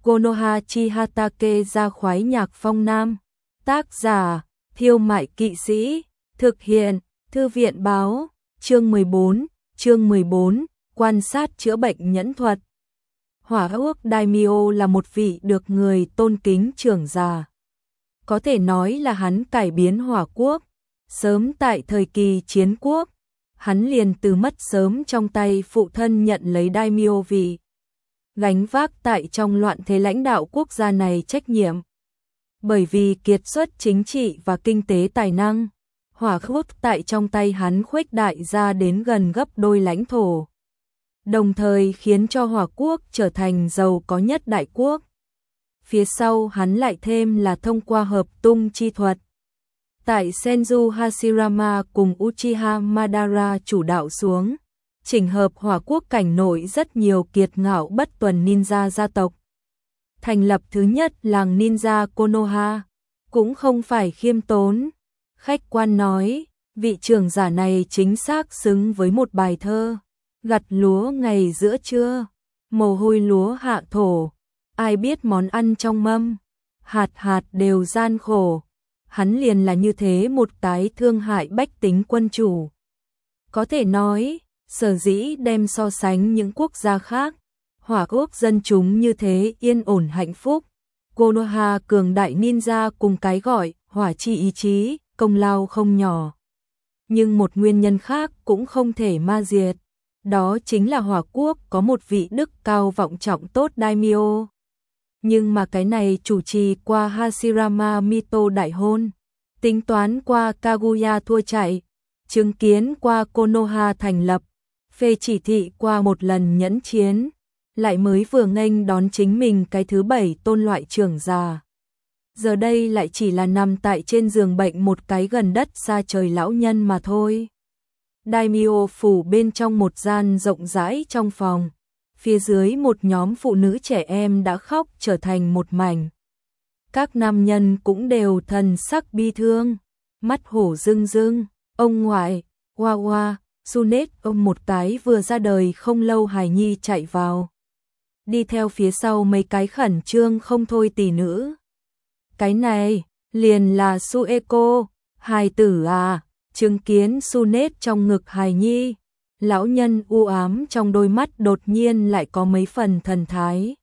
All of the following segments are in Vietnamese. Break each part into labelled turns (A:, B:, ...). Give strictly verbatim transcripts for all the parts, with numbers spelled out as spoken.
A: Konoha Chihatake ra khoái nhạc phong nam. Tác giả, Thiêu Mại Kỵ Sĩ. Thực hiện, Thư viện báo. Chương mười bốn, chương mười bốn, quan sát chữa bệnh nhẫn thuật. Hỏa Quốc Daimyo là một vị được người tôn kính trưởng giả. Có thể nói là hắn cải biến Hỏa Quốc. Sớm tại thời kỳ chiến quốc, hắn liền từ mất sớm trong tay phụ thân nhận lấy Daimyo vị. Gánh vác tại trong loạn thế lãnh đạo quốc gia này trách nhiệm. Bởi vì kiệt xuất chính trị và kinh tế tài năng, Hỏa Quốc tại trong tay hắn khuếch đại ra đến gần gấp đôi lãnh thổ. Đồng thời khiến cho Hỏa Quốc trở thành giàu có nhất đại quốc. Phía sau hắn lại thêm là thông qua hợp tung chi thuật. Tại Senju Hashirama cùng Uchiha Madara chủ đạo xuống, chỉnh hợp Hỏa Quốc cảnh nội rất nhiều kiệt ngạo bất tuần ninja gia tộc. Thành lập thứ nhất làng ninja Konoha, cũng không phải khiêm tốn. Khách quan nói, vị trưởng giả này chính xác xứng với một bài thơ. Gặt lúa ngày giữa trưa, mồ hôi lúa hạ thổ, ai biết món ăn trong mâm, hạt hạt đều gian khổ. Hắn liền là như thế một cái thương hại bách tính quân chủ. Có thể nói, sở dĩ đem so sánh những quốc gia khác, Hỏa Quốc dân chúng như thế yên ổn hạnh phúc. Konoha cường đại ninja cùng cái gọi hỏa chi ý chí, công lao không nhỏ. Nhưng một nguyên nhân khác cũng không thể ma diệt. Đó chính là Hỏa Quốc có một vị đức cao vọng trọng tốt daimyo. Nhưng mà cái này chủ trì qua Hashirama Mito đại hôn, tính toán qua Kaguya thua chạy, chứng kiến qua Konoha thành lập, phê chỉ thị qua một lần nhẫn chiến, lại mới vừa nghênh đón chính mình cái thứ bảy tôn loại trưởng già. Giờ đây lại chỉ là nằm tại trên giường bệnh một cái gần đất xa trời lão nhân mà thôi. Daimyo phủ bên trong một gian rộng rãi trong phòng, phía dưới một nhóm phụ nữ trẻ em đã khóc trở thành một mảnh. Các nam nhân cũng đều thần sắc bi thương, mắt hổ rưng rưng. Ông ngoại, Wawa, Sunet ôm một cái vừa ra đời không lâu hài nhi chạy vào. Đi theo phía sau mấy cái khẩn trương không thôi tỷ nữ. Cái này, liền là Sueko, hài tử à, chứng kiến Sunet trong ngực hài nhi. Lão nhân u ám trong đôi mắt đột nhiên lại có mấy phần thần thái.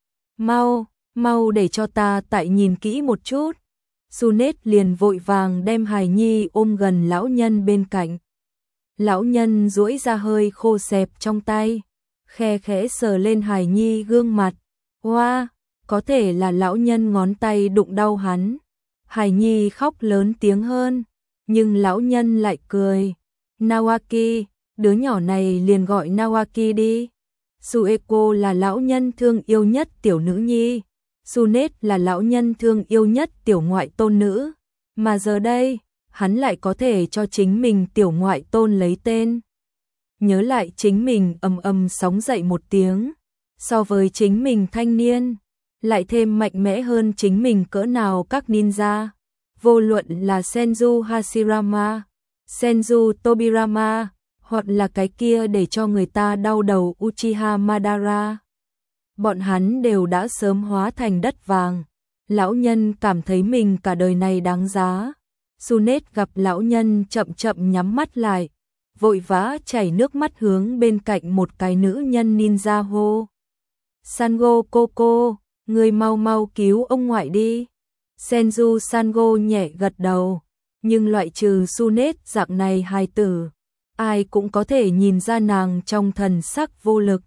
A: Mau, mau để cho ta tại nhìn kỹ một chút. Sunet liền vội vàng đem hài nhi ôm gần lão nhân bên cạnh. Lão nhân duỗi ra hơi khô xẹp trong tay, khe khẽ sờ lên hài nhi gương mặt. Hoa, có thể là lão nhân ngón tay đụng đau hắn. Hài nhi khóc lớn tiếng hơn, nhưng lão nhân lại cười. Nawaki, đứa nhỏ này liền gọi Nawaki đi. Sueko là lão nhân thương yêu nhất tiểu nữ nhi, Sunet là lão nhân thương yêu nhất tiểu ngoại tôn nữ, mà giờ đây, hắn lại có thể cho chính mình tiểu ngoại tôn lấy tên. Nhớ lại chính mình ầm ầm sóng dậy một tiếng, so với chính mình thanh niên, lại thêm mạnh mẽ hơn chính mình cỡ nào các ninja, vô luận là Senju Hashirama, Senju Tobirama, hoặc là cái kia để cho người ta đau đầu Uchiha Madara. Bọn hắn đều đã sớm hóa thành đất vàng. Lão nhân cảm thấy mình cả đời này đáng giá. Sunet gặp lão nhân chậm chậm nhắm mắt lại, vội vã chảy nước mắt hướng bên cạnh một cái nữ nhân ninja hô. Sango Koko, người mau mau cứu ông ngoại đi. Senju Sango nhẹ gật đầu, nhưng loại trừ Sunet dạng này hài tử, ai cũng có thể nhìn ra nàng trong thần sắc vô lực.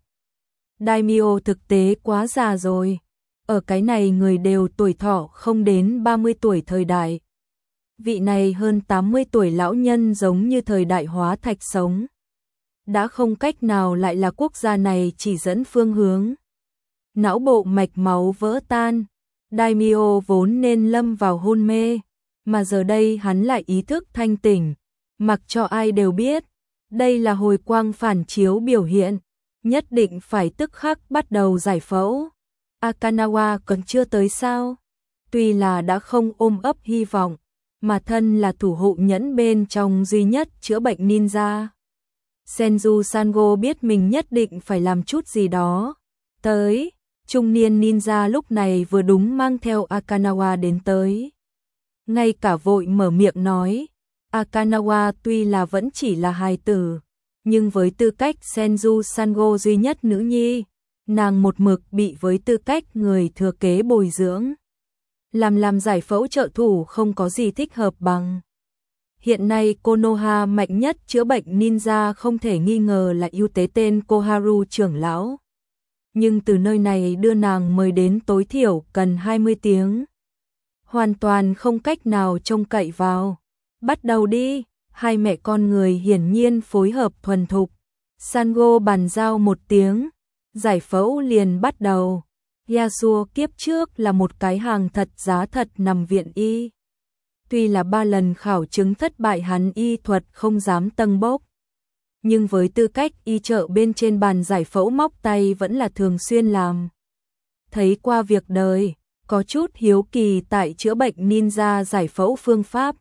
A: Daimyo thực tế quá già rồi, ở cái này người đều tuổi thọ không đến ba mươi tuổi thời đại. Vị này hơn tám mươi tuổi lão nhân giống như thời đại hóa thạch sống. Đã không cách nào lại là quốc gia này chỉ dẫn phương hướng. Não bộ mạch máu vỡ tan, Daimyo vốn nên lâm vào hôn mê, mà giờ đây hắn lại ý thức thanh tỉnh, mặc cho ai đều biết. Đây là hồi quang phản chiếu biểu hiện, nhất định phải tức khắc bắt đầu giải phẫu. Akanawa còn chưa tới sao? Tuy là đã không ôm ấp hy vọng, mà thân là thủ hộ nhẫn bên trong duy nhất chữa bệnh ninja. Senju Sango biết mình nhất định phải làm chút gì đó. Tới, Trung niên ninja lúc này vừa đúng mang theo Akanawa đến tới. Ngay cả vội mở miệng nói, Akanawa tuy là vẫn chỉ là hài tử, nhưng với tư cách Senju Sango duy nhất nữ nhi, nàng một mực bị với tư cách người thừa kế bồi dưỡng. Làm làm giải phẫu trợ thủ không có gì thích hợp bằng. Hiện nay Konoha mạnh nhất chữa bệnh ninja không thể nghi ngờ là ưu tế tên Koharu trưởng lão. Nhưng từ nơi này đưa nàng mời đến tối thiểu cần hai mươi tiếng. Hoàn toàn không cách nào trông cậy vào. Bắt đầu đi, hai mẹ con người hiển nhiên phối hợp thuần thục. Sango bàn giao một tiếng, giải phẫu liền bắt đầu. Yasuo kiếp trước là một cái hàng thật giá thật nằm viện y. Tuy là ba lần khảo chứng thất bại hắn y thuật không dám tâng bốc. Nhưng với tư cách y trợ bên trên bàn giải phẫu móc tay vẫn là thường xuyên làm. Thấy qua việc đời, có chút hiếu kỳ tại chữa bệnh ninja giải phẫu phương pháp.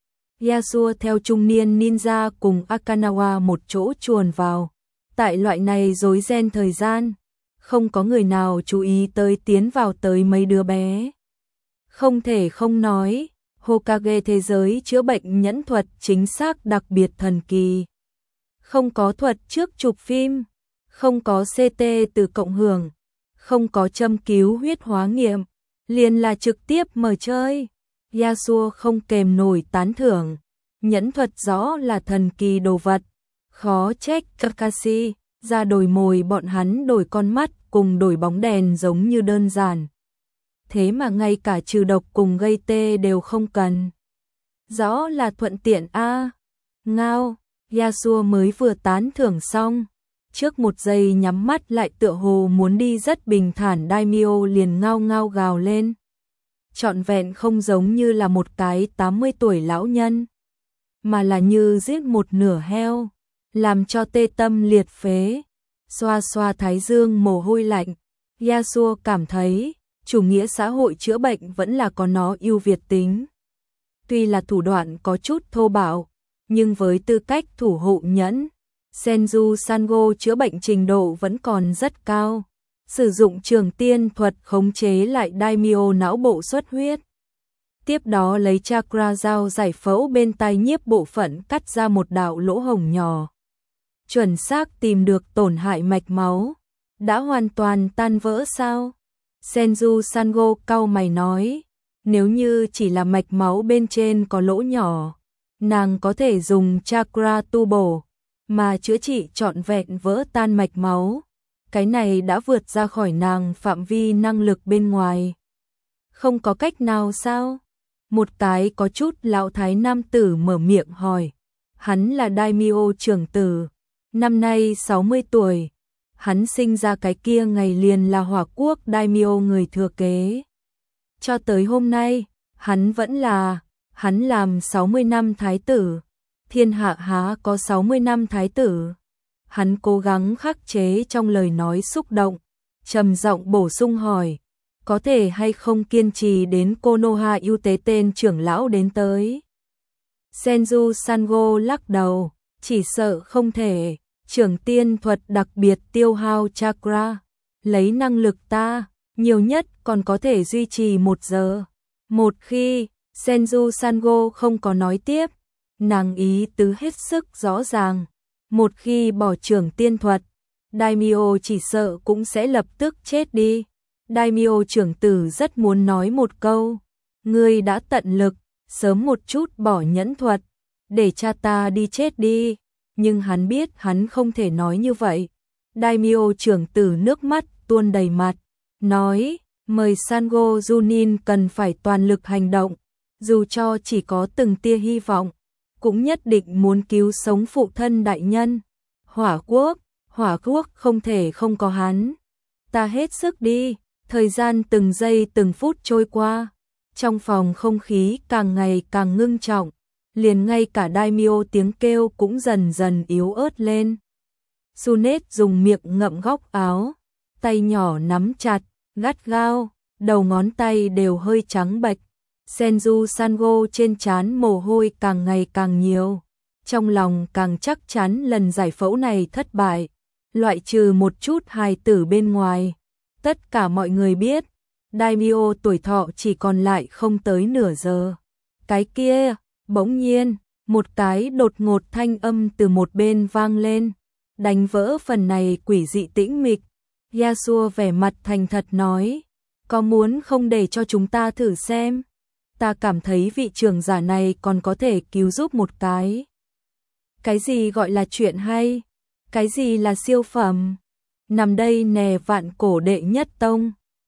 A: Yasuo theo trung niên ninja cùng Akanawa một chỗ chuồn vào. Tại loại này rối ren thời gian, không có người nào chú ý tới tiến vào tới mấy đứa bé. Không thể không nói, Hokage thế giới chữa bệnh nhẫn thuật chính xác đặc biệt thần kỳ. Không có thuật trước chụp phim, không có xê tê từ cộng hưởng, không có châm cứu huyết hóa nghiệm, liền là trực tiếp mở chơi. Yasuo không kềm nổi tán thưởng, nhẫn thuật rõ là thần kỳ đồ vật, khó trách Kakashi ra đổi mồi bọn hắn đổi con mắt cùng đổi bóng đèn giống như đơn giản. Thế mà ngay cả trừ độc cùng gây tê đều không cần. Rõ là thuận tiện a. À. Ngao, Yasuo mới vừa tán thưởng xong, trước một giây nhắm mắt lại tựa hồ muốn đi rất bình thản, Daimyo liền ngao ngao gào lên. Trọn vẹn không giống như là một cái tám mươi tuổi lão nhân, mà là như giết một nửa heo, làm cho tê tâm liệt phế. Xoa xoa thái dương mồ hôi lạnh, Yasuo cảm thấy chủ nghĩa xã hội chữa bệnh vẫn là có nó ưu việt tính. Tuy là thủ đoạn có chút thô bạo, nhưng với tư cách thủ hộ nhẫn, Senju Sango chữa bệnh trình độ vẫn còn rất cao. Sử dụng trường tiên thuật khống chế lại Daimyo não bộ xuất huyết. Tiếp đó lấy chakra dao giải phẫu bên tai nhiếp bộ phận cắt ra một đạo lỗ hổng nhỏ. Chuẩn xác tìm được tổn hại mạch máu. Đã hoàn toàn tan vỡ sao? Senju Sango cau mày nói, nếu như chỉ là mạch máu bên trên có lỗ nhỏ, nàng có thể dùng chakra tu bổ, mà chữa trị trọn vẹn vỡ tan mạch máu. Cái này đã vượt ra khỏi nàng phạm vi năng lực bên ngoài. Không có cách nào sao? Một cái có chút lão thái nam tử mở miệng hỏi. Hắn là Daimyo trưởng tử, năm nay sáu mươi tuổi. Hắn sinh ra cái kia ngày liền là Hỏa Quốc Daimyo người thừa kế. Cho tới hôm nay, hắn vẫn là, hắn làm sáu mươi năm thái tử. Thiên hạ há có sáu mươi năm thái tử. Hắn cố gắng khắc chế trong lời nói xúc động, trầm giọng bổ sung hỏi, có thể hay không kiên trì đến Konoha ưu tế tên trưởng lão đến tới. Senju Sango lắc đầu, chỉ sợ không thể, trưởng tiên thuật đặc biệt tiêu hao chakra, lấy năng lực ta, nhiều nhất còn có thể duy trì một giờ. Một khi, Senju Sango không có nói tiếp, nàng ý tứ hết sức rõ ràng. Một khi bỏ trưởng tiên thuật, Daimyo chỉ sợ cũng sẽ lập tức chết đi. Daimyo trưởng tử rất muốn nói một câu, ngươi đã tận lực, sớm một chút bỏ nhẫn thuật, để cha ta đi chết đi. Nhưng hắn biết hắn không thể nói như vậy. Daimyo trưởng tử nước mắt tuôn đầy mặt, nói, mời Sango Junin cần phải toàn lực hành động, dù cho chỉ có từng tia hy vọng, cũng nhất định muốn cứu sống phụ thân đại nhân. Hỏa Quốc, Hỏa Quốc không thể không có hắn. Ta hết sức đi. Thời gian từng giây từng phút trôi qua, trong phòng không khí càng ngày càng ngưng trọng, liền ngay cả Daimyo tiếng kêu cũng dần dần yếu ớt lên. Sunet dùng miệng ngậm góc áo, tay nhỏ nắm chặt, gắt gao, đầu ngón tay đều hơi trắng bệch. Senju Sango trên trán mồ hôi càng ngày càng nhiều, trong lòng càng chắc chắn lần giải phẫu này thất bại, loại trừ một chút hài tử bên ngoài. Tất cả mọi người biết, Daimyo tuổi thọ chỉ còn lại không tới nửa giờ. Cái kia, bỗng nhiên, một cái đột ngột thanh âm từ một bên vang lên, đánh vỡ phần này quỷ dị tĩnh mịch. Yasuo vẻ mặt thành thật nói, có muốn không để cho chúng ta thử xem? Ta cảm thấy vị trưởng giả này còn có thể cứu giúp một cái. Cái gì gọi là chuyện hay? Cái gì là siêu phẩm? Nằm đây nè vạn cổ đệ nhất tông.